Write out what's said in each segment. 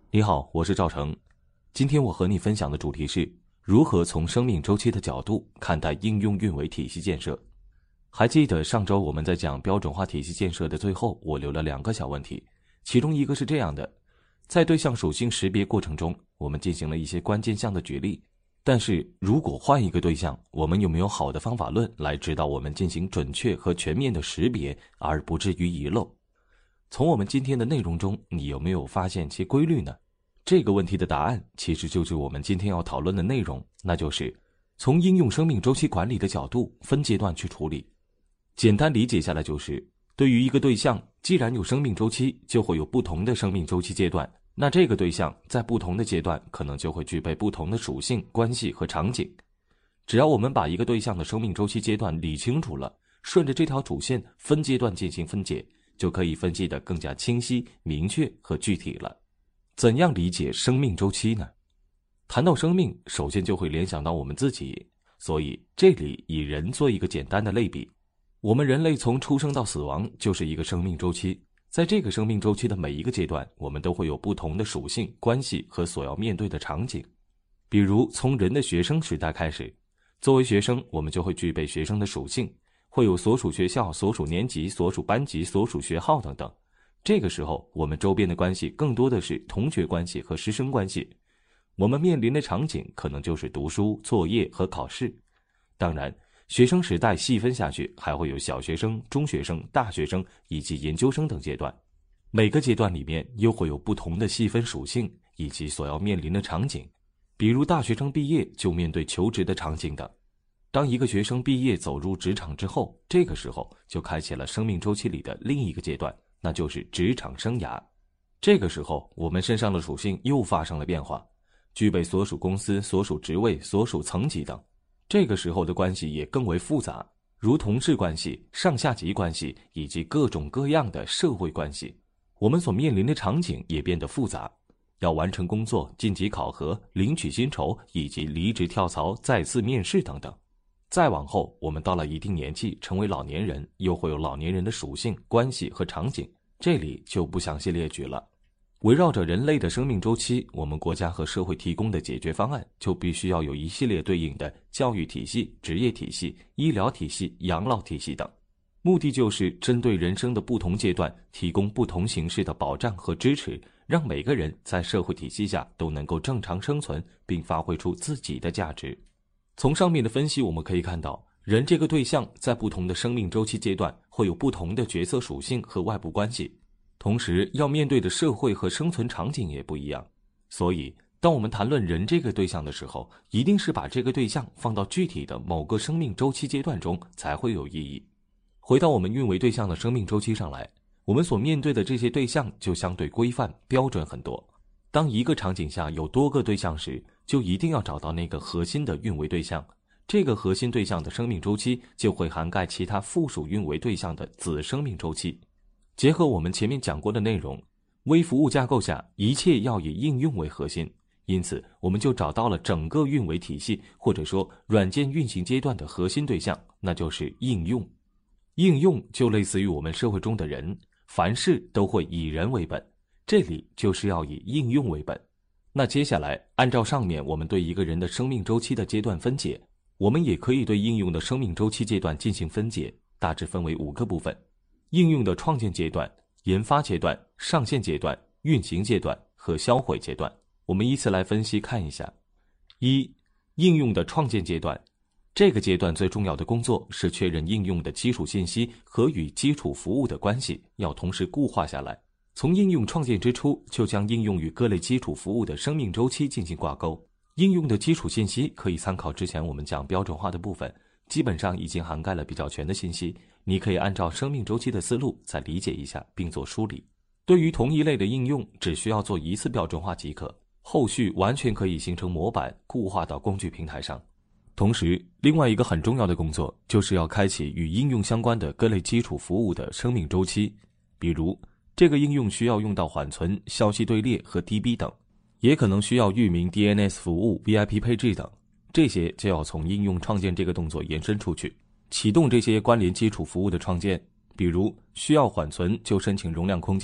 你好，我是赵成。今天我和你分享的主题是如何从生命周期的角度看待应用运维体系建设。还记得上周我们在讲标准化体系建设的最后，我留了2个小问题，其中一个是这样的：在对象属性识别过程中，我们进行了一些关键项的举例，但是如果换一个对象，我们有没有好的方法论来指导我们进行准确和全面的识别，而不至于遗漏？从我们今天的内容中，你有没有发现其规律呢？这个问题的答案其实就是我们今天要讨论的内容，那就是从应用生命周期管理的角度分阶段去处理。简单理解下来就是，对于一个对象，既然有生命周期，就会有不同的生命周期阶段，那这个对象在不同的阶段可能就会具备不同的属性、关系和场景。只要我们把一个对象的生命周期阶段理清楚了，顺着这条主线分阶段进行分解，就可以分析得更加清晰、明确和具体了。怎样理解生命周期呢？谈到生命，首先就会联想到我们自己，所以这里以人做一个简单的类比。我们人类从出生到死亡就是一个生命周期，在这个生命周期的每一个阶段，我们都会有不同的属性、关系和所要面对的场景。比如从人的学生时代开始，作为学生，我们就会具备学生的属性，会有所属学校、所属年级、所属班级、所属学号等等。这个时候，我们周边的关系更多的是同学关系和师生关系。我们面临的场景可能就是读书、作业和考试。当然，学生时代细分下去，还会有小学生、中学生、大学生以及研究生等阶段。每个阶段里面又会有不同的细分属性以及所要面临的场景。比如大学生毕业就面对求职的场景等。当一个学生毕业走入职场之后，这个时候就开启了生命周期里的另一个阶段，那就是职场生涯。这个时候，我们身上的属性又发生了变化，具备所属公司、所属职位、所属层级等。这个时候的关系也更为复杂，如同事关系、上下级关系以及各种各样的社会关系。我们所面临的场景也变得复杂，要完成工作、晋级考核、领取薪酬以及离职跳槽、再次面试等等。再往后，我们到了一定年纪，成为老年人，又会有老年人的属性、关系和场景，这里就不详细列举了。围绕着人类的生命周期，我们国家和社会提供的解决方案就必须要有一系列对应的教育体系、职业体系、医疗体系、养老体系等，目的就是针对人生的不同阶段提供不同形式的保障和支持，让每个人在社会体系下都能够正常生存，并发挥出自己的价值。从上面的分析我们可以看到，人这个对象在不同的生命周期阶段会有不同的角色属性和外部关系，同时要面对的社会和生存场景也不一样。所以当我们谈论人这个对象的时候，一定是把这个对象放到具体的某个生命周期阶段中才会有意义。回到我们运维对象的生命周期上来，我们所面对的这些对象就相对规范标准很多。当一个场景下有多个对象时，就一定要找到那个核心的运维对象，这个核心对象的生命周期就会涵盖其他附属运维对象的子生命周期。结合我们前面讲过的内容，微服务架构下一切要以应用为核心，因此我们就找到了整个运维体系或者说软件运行阶段的核心对象，那就是应用。应用就类似于我们社会中的人，凡事都会以人为本，这里就是要以应用为本。那接下来按照上面我们对一个人的生命周期的阶段分解，我们也可以对应用的生命周期阶段进行分解，大致分为5个部分：应用的创建阶段、研发阶段、上线阶段、运行阶段和销毁阶段。我们依次来分析看一下。1、应用的创建阶段。这个阶段最重要的工作是确认应用的基础信息和与基础服务的关系要同时固化下来。从应用创建之初，就将应用与各类基础服务的生命周期进行挂钩。应用的基础信息可以参考之前我们讲标准化的部分，基本上已经涵盖了比较全的信息，你可以按照生命周期的思路再理解一下并做梳理。对于同一类的应用，只需要做一次标准化即可，后续完全可以形成模板固化到工具平台上。同时，另外一个很重要的工作就是要开启与应用相关的各类基础服务的生命周期。比如这个应用需要用到缓存、消息队列和 DB 等，也可能需要域名 DNS 服务、VIP 配置等，这些就要从应用创建这个动作延伸出去，启动这些关联基础服务的创建。比如需要缓存就申请容量空间，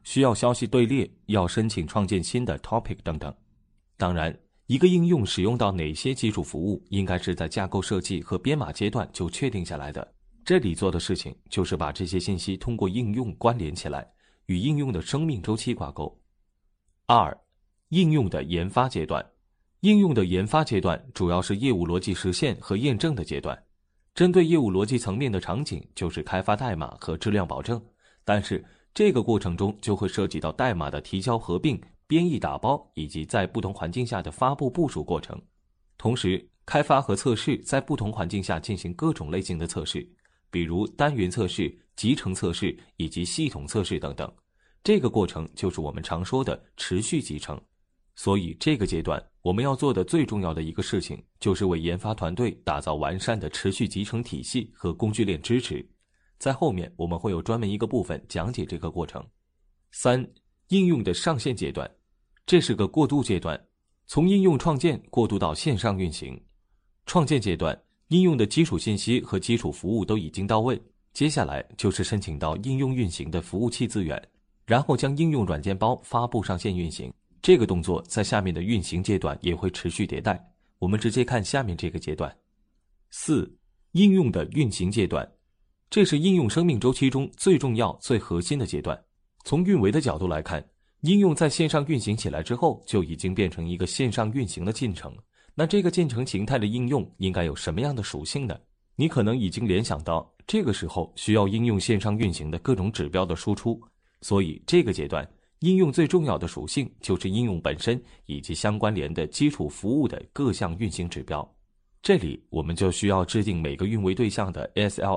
需要消息队列，要申请创建新的 topic 等等。当然，一个应用使用到哪些基础服务，应该是在架构设计和编码阶段就确定下来的。这里做的事情就是把这些信息通过应用关联起来，与应用的生命周期挂钩。2. 应用的研发阶段。应用的研发阶段主要是业务逻辑实现和验证的阶段。针对业务逻辑层面的场景就是开发代码和质量保证，但是这个过程中就会涉及到代码的提交合并、编译打包以及在不同环境下的发布部署过程。同时，开发和测试在不同环境下进行各种类型的测试，比如单元测试、集成测试以及系统测试等等。这个过程就是我们常说的持续集成。所以这个阶段我们要做的最重要的一个事情，就是为研发团队打造完善的持续集成体系和工具链支持。在后面我们会有专门一个部分讲解这个过程。3. 应用的上线阶段。这是个过渡阶段，从应用创建过渡到线上运行。创建阶段，应用的基础信息和基础服务都已经到位，接下来就是申请到应用运行的服务器资源，然后将应用软件包发布上线运行。这个动作在下面的运行阶段也会持续迭代，我们直接看下面这个阶段。4. 应用的运行阶段。这是应用生命周期中最重要、最核心的阶段。从运维的角度来看，应用在线上运行起来之后，就已经变成一个线上运行的进程。那这个进程形态的应用应该有什么样的属性呢？你可能已经联想到，这个时候需要应用线上运行的各种指标的输出，所以这个阶段应用最重要的属性就是应用本身以及相关联的基础服务的各项运行指标。这里我们就需要制定每个运维对象的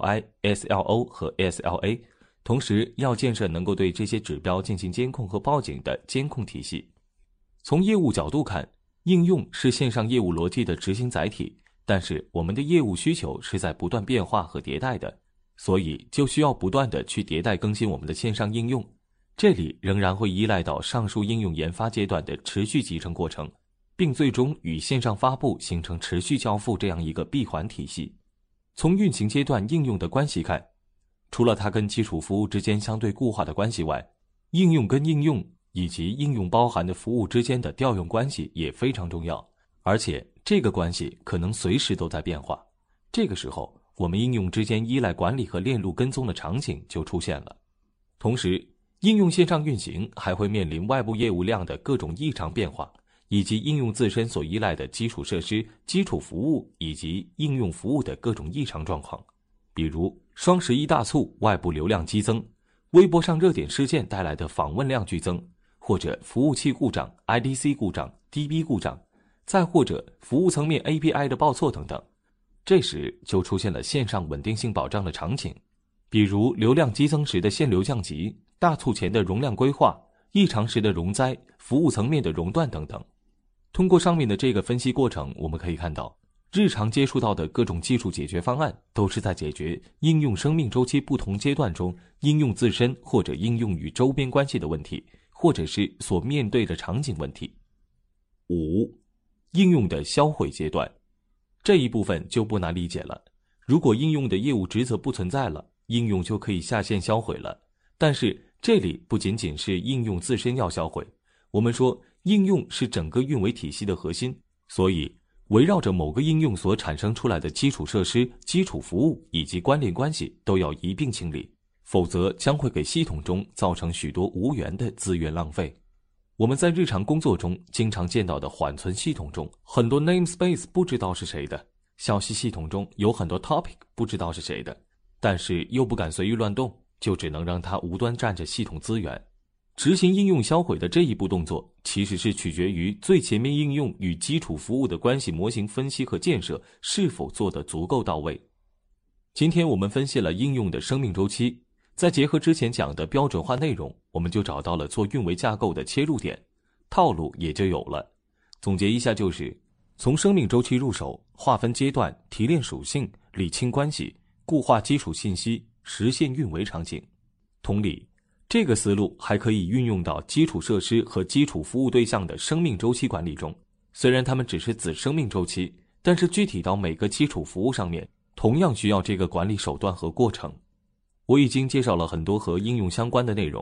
SLI、SLO 和 SLA， 同时要建设能够对这些指标进行监控和报警的监控体系。从业务角度看，应用是线上业务逻辑的执行载体，但是我们的业务需求是在不断变化和迭代的，所以就需要不断的去迭代更新我们的线上应用。这里仍然会依赖到上述应用研发阶段的持续集成过程，并最终与线上发布形成持续交付这样一个闭环体系。从运行阶段应用的关系看，除了它跟基础服务之间相对固化的关系外，应用跟应用以及应用包含的服务之间的调用关系也非常重要，而且这个关系可能随时都在变化。这个时候，我们应用之间依赖管理和链路跟踪的场景就出现了。同时，应用线上运行还会面临外部业务量的各种异常变化，以及应用自身所依赖的基础设施、基础服务以及应用服务的各种异常状况，比如双11大促外部流量激增，微博上热点事件带来的访问量剧增，或者服务器故障、IDC 故障、DB 故障，再或者服务层面 API 的报错等等。这时就出现了线上稳定性保障的场景，比如流量激增时的限流降级、大促前的容量规划、异常时的容灾、服务层面的熔断等等。通过上面的这个分析过程，我们可以看到，日常接触到的各种技术解决方案都是在解决应用生命周期不同阶段中应用自身或者应用与周边关系的问题，或者是所面对的场景问题。5. 应用的销毁阶段。这一部分就不难理解了，如果应用的业务职责不存在了，应用就可以下线销毁了。但是这里不仅仅是应用自身要销毁，我们说应用是整个运维体系的核心，所以围绕着某个应用所产生出来的基础设施、基础服务以及关联关系都要一并清理，否则将会给系统中造成许多无源的资源浪费。我们在日常工作中经常见到的缓存系统中，很多 namespace 不知道是谁的，消息系统中有很多 topic 不知道是谁的，但是又不敢随意乱动，就只能让它无端占着系统资源。执行应用销毁的这一步动作，其实是取决于最前面应用与基础服务的关系模型分析和建设是否做得足够到位。今天我们分析了应用的生命周期，再结合之前讲的标准化内容，我们就找到了做运维架构的切入点，套路也就有了。总结一下就是，从生命周期入手，划分阶段，提炼属性，理清关系，固化基础信息，实现运维场景。同理，这个思路还可以运用到基础设施和基础服务对象的生命周期管理中。虽然它们只是子生命周期，但是具体到每个基础服务上面，同样需要这个管理手段和过程。我已经介绍了很多和应用相关的内容，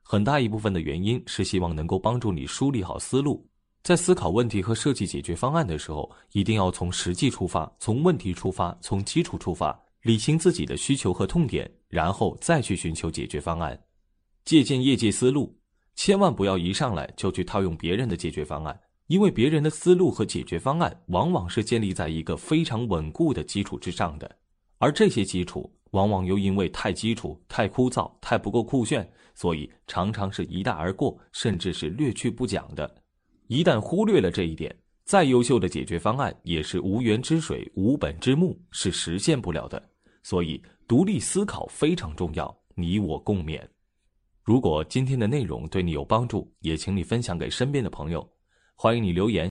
很大一部分的原因是希望能够帮助你梳理好思路，在思考问题和设计解决方案的时候，一定要从实际出发，从问题出发，从基础出发，理清自己的需求和痛点，然后再去寻求解决方案。借鉴业界思路，千万不要一上来就去套用别人的解决方案，因为别人的思路和解决方案往往是建立在一个非常稳固的基础之上的，而这些基础往往又因为太基础、太枯燥、太不够酷炫，所以常常是一带而过，甚至是略去不讲的。一旦忽略了这一点，再优秀的解决方案也是无源之水、无本之木，是实现不了的。所以独立思考非常重要，你我共勉。如果今天的内容对你有帮助，也请你分享给身边的朋友，欢迎你留言